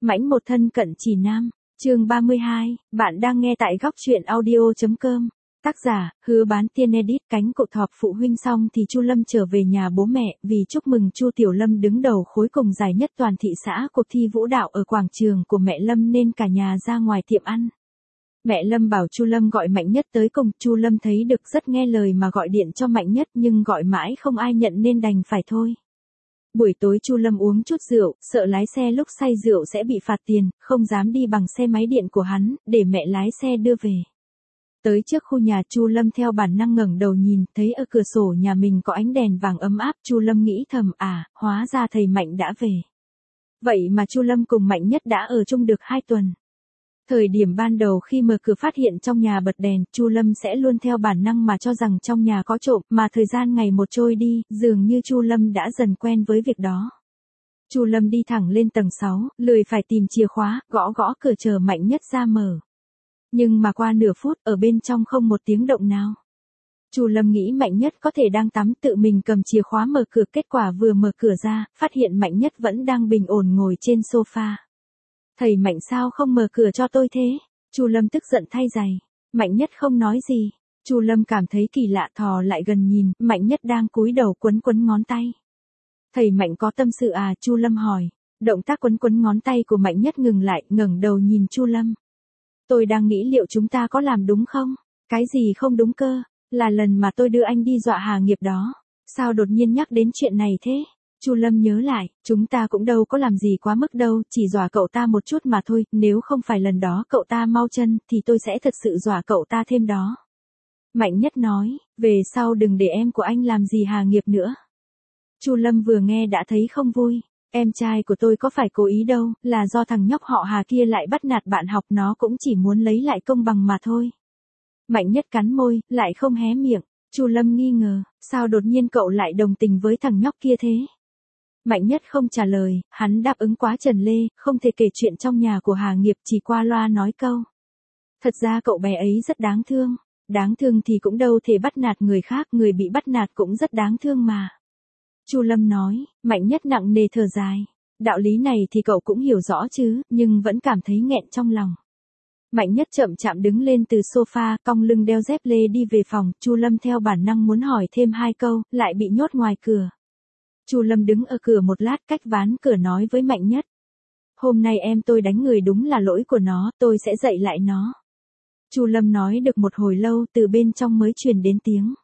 Mãnh một thân cận chỉ nam, chương 32, bạn đang nghe tại góc truyện audio.com. Tác giả, Hứa Bán Tiên Edit. Cánh cụt họp phụ huynh xong thì Chu Lâm trở về nhà bố mẹ, vì chúc mừng Chu Tiểu Lâm đứng đầu khối cùng giải nhất toàn thị xã cuộc thi vũ đạo ở quảng trường của mẹ Lâm nên cả nhà ra ngoài tiệm ăn. Mẹ Lâm bảo Chu Lâm gọi Mạnh Nhất tới cùng, Chu Lâm thấy được rất nghe lời mà gọi điện cho Mạnh Nhất nhưng gọi mãi không ai nhận nên đành phải thôi. Buổi tối Chu Lâm uống chút rượu, sợ lái xe lúc say rượu sẽ bị phạt tiền, không dám đi bằng xe máy điện của hắn, để mẹ lái xe đưa về. Tới trước khu nhà Chu Lâm theo bản năng ngẩng đầu nhìn, thấy ở cửa sổ nhà mình có ánh đèn vàng ấm áp, Chu Lâm nghĩ thầm hóa ra thầy Mạnh đã về. Vậy mà Chu Lâm cùng Mạnh Nhất đã ở chung được 2 tuần. Thời điểm ban đầu khi mở cửa phát hiện trong nhà bật đèn, Chu Lâm sẽ luôn theo bản năng mà cho rằng trong nhà có trộm, mà thời gian ngày một trôi đi, dường như Chu Lâm đã dần quen với việc đó. Chu Lâm đi thẳng lên tầng 6, lười phải tìm chìa khóa, gõ gõ cửa chờ Mạnh Nhất ra mở. Nhưng mà qua nửa phút, ở bên trong không một tiếng động nào. Chu Lâm nghĩ Mạnh Nhất có thể đang tắm, tự mình cầm chìa khóa mở cửa, kết quả vừa mở cửa ra, phát hiện Mạnh Nhất vẫn đang bình ổn ngồi trên sofa. Thầy Mạnh sao không mở cửa cho tôi thế? Chu Lâm tức giận thay giày. Mạnh Nhất không nói gì. Chu Lâm cảm thấy kỳ lạ, thò lại gần nhìn, Mạnh Nhất đang cúi đầu quấn quấn ngón tay. Thầy Mạnh có tâm sự à? Chu Lâm hỏi. Động tác quấn quấn ngón tay của Mạnh Nhất ngừng lại, ngẩng đầu nhìn Chu Lâm. Tôi đang nghĩ liệu chúng ta có làm đúng không? Cái gì không đúng cơ? Là lần mà tôi đưa anh đi dọa Hà Nghiệp đó. Sao đột nhiên nhắc đến chuyện này thế? Chu Lâm nhớ lại, chúng ta cũng đâu có làm gì quá mức đâu, chỉ dọa cậu ta một chút mà thôi, nếu không phải lần đó cậu ta mau chân, thì tôi sẽ thật sự dọa cậu ta thêm đó. Mạnh Nhất nói, về sau đừng để em của anh làm gì Hà Nghiệp nữa. Chu Lâm vừa nghe đã thấy không vui, em trai của tôi có phải cố ý đâu, là do thằng nhóc họ Hà kia lại bắt nạt bạn học, nó cũng chỉ muốn lấy lại công bằng mà thôi. Mạnh Nhất cắn môi, lại không hé miệng. Chu Lâm nghi ngờ, sao đột nhiên cậu lại đồng tình với thằng nhóc kia thế? Mạnh Nhất không trả lời, hắn đáp ứng quá trần lê, không thể kể chuyện trong nhà của Hà Nghiệp, chỉ qua loa nói câu. Thật ra cậu bé ấy rất đáng thương. Đáng thương thì cũng đâu thể bắt nạt người khác, người bị bắt nạt cũng rất đáng thương mà. Chu Lâm nói. Mạnh Nhất nặng nề thở dài. Đạo lý này thì cậu cũng hiểu rõ chứ, nhưng vẫn cảm thấy nghẹn trong lòng. Mạnh Nhất chậm chạp đứng lên từ sofa, cong lưng đeo dép lê đi về phòng. Chu Lâm theo bản năng muốn hỏi thêm 2 câu, lại bị nhốt ngoài cửa. Chu Lâm đứng ở cửa một lát, cách ván cửa nói với Mạnh Nhất. Hôm nay em tôi đánh người đúng là lỗi của nó, tôi sẽ dạy lại nó. Chu Lâm nói được một hồi lâu, từ bên trong mới truyền đến tiếng.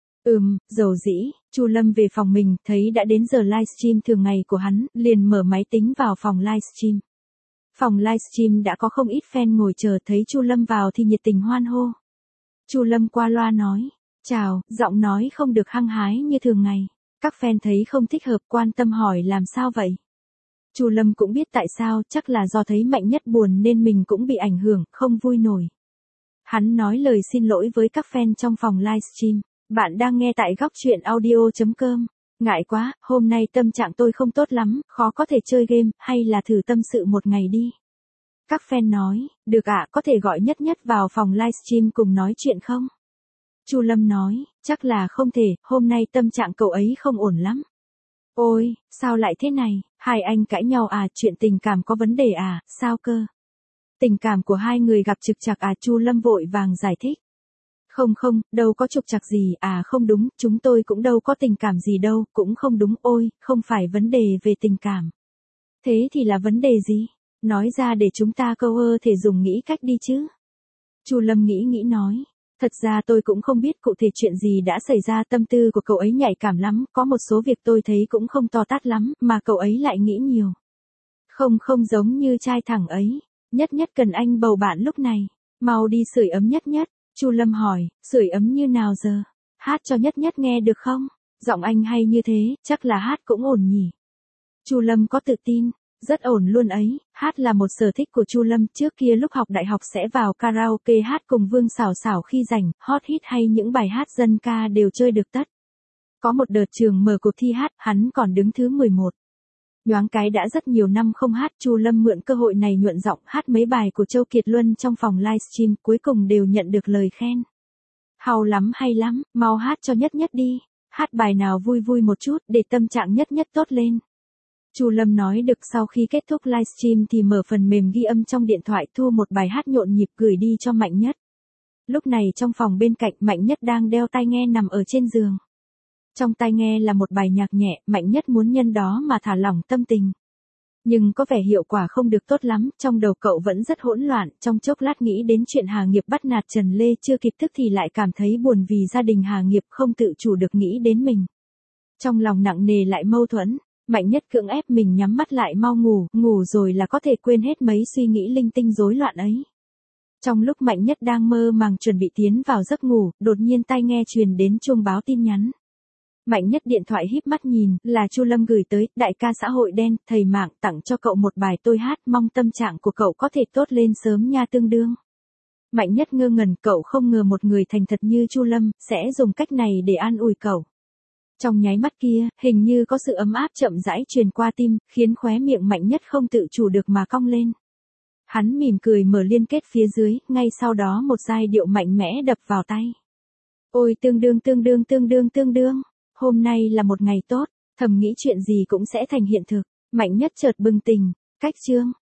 Dầu dĩ. Chu Lâm về phòng mình, thấy đã đến giờ livestream thường ngày của hắn, liền mở máy tính vào phòng livestream. Phòng livestream đã có không ít fan ngồi chờ, thấy Chu Lâm vào thì nhiệt tình hoan hô. Chu Lâm qua loa nói, chào, giọng nói không được hăng hái như thường ngày. Các fan thấy không thích hợp, quan tâm hỏi làm sao vậy. Chu Lâm cũng biết tại sao, chắc là do thấy Mạnh Nhất buồn nên mình cũng bị ảnh hưởng, không vui nổi. Hắn nói lời xin lỗi với các fan trong phòng livestream. Bạn đang nghe tại góc truyện audio.com. Ngại quá, hôm nay tâm trạng tôi không tốt lắm, khó có thể chơi game, hay là thử tâm sự một ngày đi. Các fan nói, được ạ, có thể gọi Nhất Nhất vào phòng livestream cùng nói chuyện không? Chu Lâm nói, chắc là không thể, hôm nay tâm trạng cậu ấy không ổn lắm. Ôi, sao lại thế này, hai anh cãi nhau à, chuyện tình cảm có vấn đề à, sao cơ? Tình cảm của hai người gặp trục trặc à? Chu Lâm vội vàng giải thích. Không, đâu có trục trặc gì, không đúng, chúng tôi cũng đâu có tình cảm gì đâu, cũng không đúng, ôi, không phải vấn đề về tình cảm. Thế thì là vấn đề gì? Nói ra để chúng ta thể dùng nghĩ cách đi chứ. Chu Lâm nghĩ nói. Thật ra tôi cũng không biết cụ thể chuyện gì đã xảy ra, tâm tư của cậu ấy nhạy cảm lắm, có một số việc tôi thấy cũng không to tát lắm, mà cậu ấy lại nghĩ nhiều. Không giống như trai thẳng ấy. Nhất Nhất cần anh bầu bạn lúc này. Mau đi sưởi ấm Nhất Nhất. Chu Lâm hỏi, sưởi ấm như nào giờ? Hát cho Nhất Nhất nghe được không? Giọng anh hay như thế, chắc là hát cũng ổn nhỉ? Chu Lâm có tự tin, rất ổn luôn ấy, hát là một sở thích của Chu Lâm, trước kia lúc học đại học sẽ vào karaoke hát cùng Vương Xảo Xảo khi rảnh, hot hit hay những bài hát dân ca đều chơi được tất. Có một đợt trường mở cuộc thi hát, hắn còn đứng thứ 11. Nhoáng cái đã rất nhiều năm không hát, Chu Lâm mượn cơ hội này nhuận giọng hát mấy bài của Châu Kiệt Luân trong phòng livestream, cuối cùng đều nhận được lời khen. Hào lắm, hay lắm, mau hát cho Nhất Nhất đi, hát bài nào vui vui một chút để tâm trạng Nhất Nhất tốt lên. Chu Lâm nói được sau khi kết thúc livestream thì mở phần mềm ghi âm trong điện thoại thu một bài hát nhộn nhịp gửi đi cho Mạnh Nhất. Lúc này trong phòng bên cạnh Mạnh Nhất đang đeo tai nghe nằm ở trên giường. Trong tai nghe là một bài nhạc nhẹ, Mạnh Nhất muốn nhân đó mà thả lỏng tâm tình. Nhưng có vẻ hiệu quả không được tốt lắm, trong đầu cậu vẫn rất hỗn loạn, trong chốc lát nghĩ đến chuyện Hà Nghiệp bắt nạt Trần Lê chưa kịp thức thì lại cảm thấy buồn vì gia đình Hà Nghiệp không tự chủ được nghĩ đến mình. Trong lòng nặng nề lại mâu thuẫn, Mạnh Nhất cưỡng ép mình nhắm mắt lại mau ngủ, ngủ rồi là có thể quên hết mấy suy nghĩ linh tinh rối loạn ấy. Trong lúc Mạnh Nhất đang mơ màng chuẩn bị tiến vào giấc ngủ, đột nhiên tai nghe truyền đến chuông báo tin nhắn. Mạnh Nhất điện thoại híp mắt nhìn, là Chu Lâm gửi tới, đại ca xã hội đen, thầy mạng tặng cho cậu một bài tôi hát, mong tâm trạng của cậu có thể tốt lên sớm nha tương đương. Mạnh Nhất ngơ ngẩn, cậu không ngờ một người thành thật như Chu Lâm, sẽ dùng cách này để an ủi cậu. Trong nháy mắt kia, hình như có sự ấm áp chậm rãi truyền qua tim, khiến khóe miệng Mạnh Nhất không tự chủ được mà cong lên. Hắn mỉm cười mở liên kết phía dưới, ngay sau đó một giai điệu mạnh mẽ đập vào tay. Ôi tương đương, hôm nay là một ngày tốt, thầm nghĩ chuyện gì cũng sẽ thành hiện thực. Mạnh Nhất chợt bừng tỉnh, cách chương.